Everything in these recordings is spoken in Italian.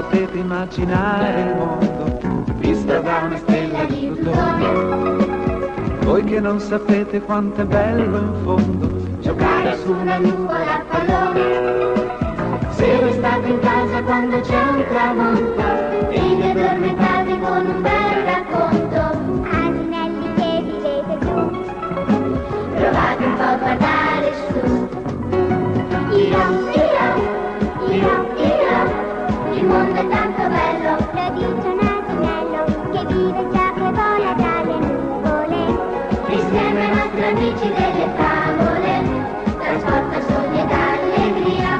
potete immaginare il mondo visto da una stella di Plutone. Voi che non sapete quanto è bello in fondo giocare su una nuvola a pallone. Se voi state in casa quando c'è un tramonto e vi addormentate con un bel racconto, asinelli che vivete giù, provate un po' a guardare su. Il mondo è tanto bello, lo dice un asinello che vive già e vola dalle nuvole. insieme ai nostri amici delle favole, trasporta sogni ed allegria.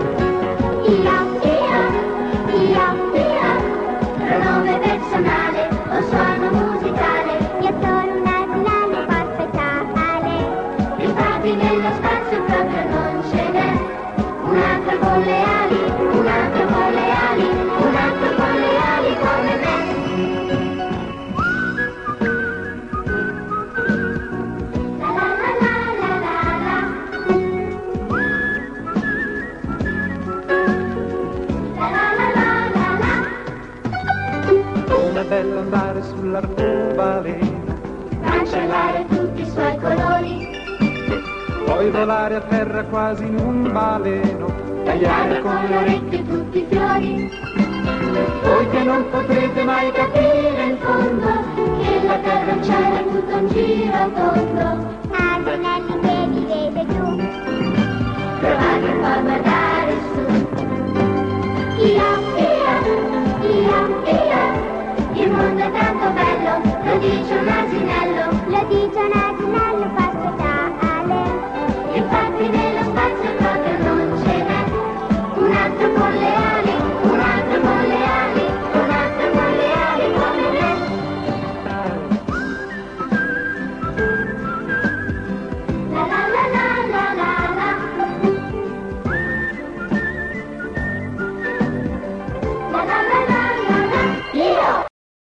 Pronome personale o suono musicale, Io sono un asinello forte speciale. infatti nello spazio proprio non ce n'è un altro con le ali, un altro con le ali, un altro con le ali come me. La la la la la la la la la la. Com'è bello andare sull'arcobaleno, cancellare tutti i suoi colori, poi volare a terra quasi in un baleno, tagliare con le orecchie tutti i fiori. Voi che non potrete mai capire in fondo che la terra è un cielo tutto un giro tondo.